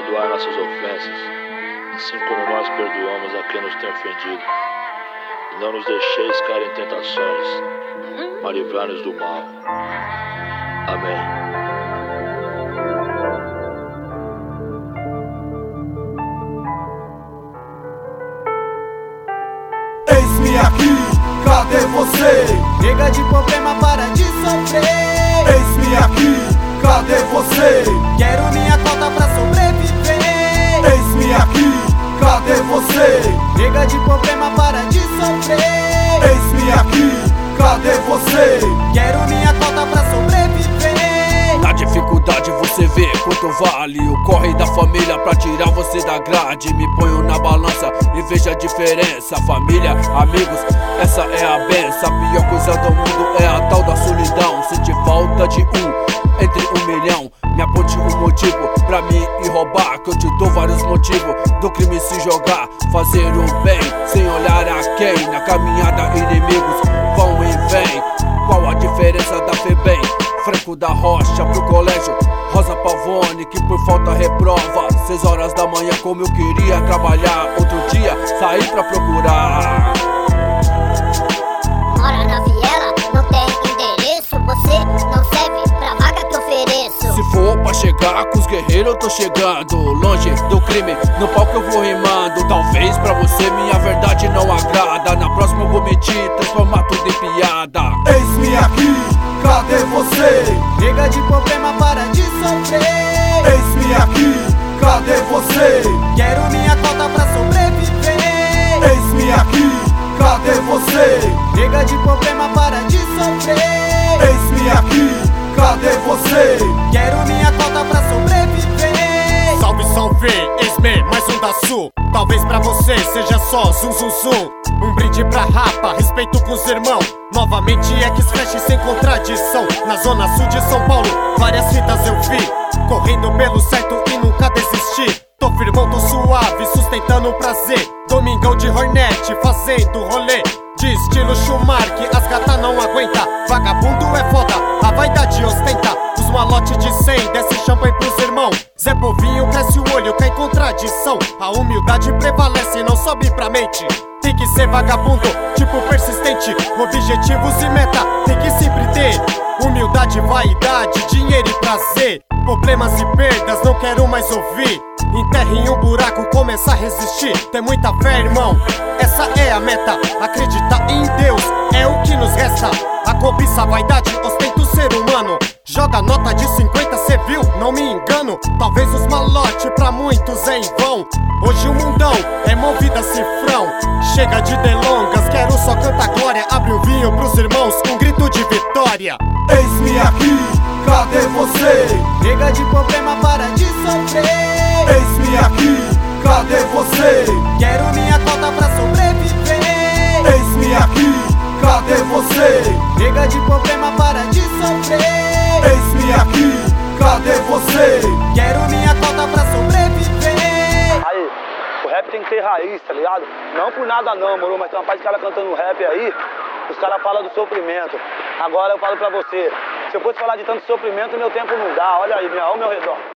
perdoai nossas ofensas, assim como nós perdoamos a quem nos tem ofendido. E não nos deixeis cair em tentações, mas livrai-nos do mal. Amém. Eis-me aqui, cadê você? Chega de problema, para de sofrer. Eis-me aqui, cadê você? Quero minha cota pra sobreviver. Eis-me aqui, cadê você? Chega de problema, para de sofrer. Eis-me aqui, cadê você? Quero minha cota pra sobreviver. Na dificuldade você vê quanto vale o corre da família pra tirar você da grade. Me ponho na balança e vejo a diferença. Família, amigos, essa é a benção. A pior coisa do mundo é a tal da solidão. Sentir falta de entre 1 milhão. Me aponte um motivo pra me ir roubar, que eu te dou vários motivos do crime se jogar. Fazer o bem sem olhar a quem. Na caminhada inimigos vão e vêm. Qual a diferença da FEBEM? Franco da Rocha pro colégio Rosa Pavone, que por falta reprova. 6 horas da manhã como eu queria trabalhar. Outro dia saí pra procurar. Mora na viela, não tem endereço. Você não serve pra vaga que ofereço. Se for pra chegar com os guerreiros eu tô chegando. Longe do crime, no palco eu vou rimando. Talvez pra você minha verdade não agrada. Na próxima eu vou mentir, transformar tudo em piada. Eis-me aqui, cadê você? Chega de problema, para de sofrer. Eis-me aqui, cadê você? Quero minha cota pra sobreviver. Eis-me aqui, cadê você? Chega de problema, para de sofrer. Eis-me aqui, cadê você? Quero minha cota pra sobreviver. Salve, salve, eis-me, mais um da Sul. Talvez pra você seja só zum zum zum. Um brinde pra rapa, respeito com os irmãos. Novamente X-Flash sem contradição. Na zona sul de São Paulo, várias fitas eu vi. Correndo pelo certo e nunca desisti. Tô firmão, tô suave, sustentando o prazer. Domingão de Hornet, fazendo rolê. De estilo Schumacher, as gata não aguenta. Vagabundo é foda, a vaidade ostenta. Os malote de 100, desce champanhe pros irmãos. Zé Povinho cresce o olho, cai contradição. A humildade prevalece, não sobe pra mente. Tem que ser vagabundo, tipo persistente. Objetivos e meta, tem que sempre ter. Humildade, vaidade, dinheiro e prazer. Problemas e perdas, não quero mais ouvir. Enterre em um buraco, começar a resistir. Tem muita fé, irmão, essa é a meta. Acreditar em Deus é o que nos resta. A cobiça, a vaidade, ostenta o ser humano. Joga nota de 50, cê viu? Não me engano. Talvez os malote pra muitos é em vão. Hoje o mundão é movido a cifrão. Chega de delongas, quero só cantar glória. Abre um vinho pros irmãos, um grito de vitória. Eis-me aqui, cadê você? Chega de problema, para de sofrer. Eis-me aqui, cadê você? Quero minha cota pra sobreviver. Eis-me aqui, cadê você? Chega de problema, para de sofrer. Eis-me aqui, cadê você? Quero minha cota pra sobreviver. Aí, o rap tem que ter raiz, tá ligado? Não por nada não, moro, mas tem uma parte de cara cantando rap aí, os caras falam do sofrimento. Agora eu falo pra você, se eu fosse falar de tanto sofrimento, meu tempo não dá. Olha aí, ao meu redor.